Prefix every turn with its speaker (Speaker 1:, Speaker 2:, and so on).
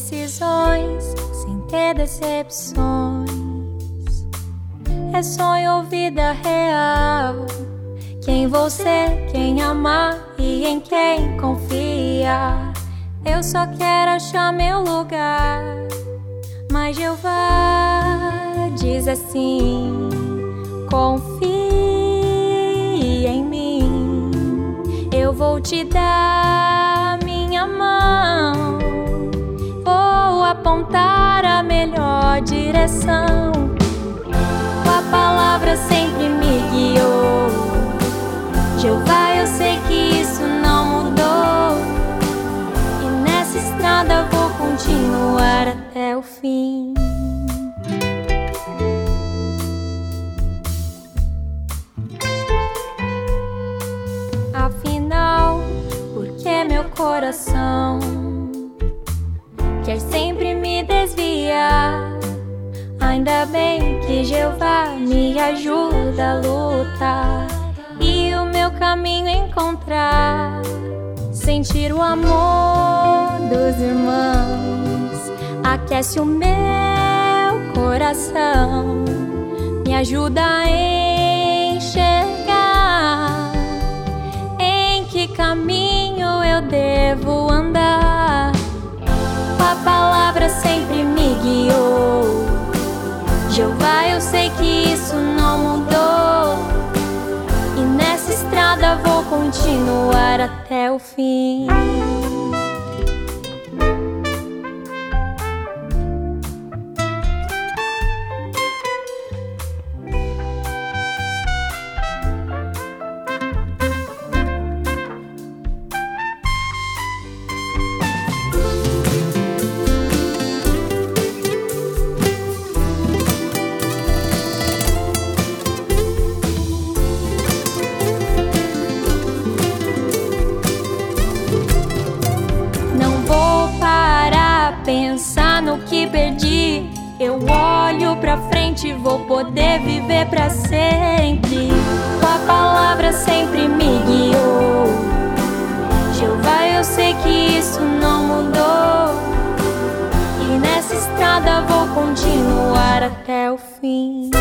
Speaker 1: decisões sem ter decepções. É sonho ou vida real. Quem você, quem amar e em quem confiar. Eu só quero achar meu lugar. Mas Jeová diz assim: confie em mim. Eu vou te dar minha mão. Vou apontar a melhor direção. Tua palavra sempre me guiou. Jeová, eu sei que isso não mudou. E nessa estrada vou continuar até o fim. Afinal, por que meu coração quer sempre me desviar? Ainda bem que Jeová me ajuda a lutar e o meu caminho encontrar. Sentir o amor dos irmãos aquece o meu coração, me ajuda a enxergar em que caminho eu devo andar. A palavra sempre me guiou. Jeová, eu sei que isso não mudou. E nessa estrada vou continuar até o fim. Pensar no que perdi, eu olho pra frente e vou poder viver pra sempre. Tua palavra sempre me guiou. Jeová, eu sei que isso não mudou. E nessa estrada vou continuar até o fim.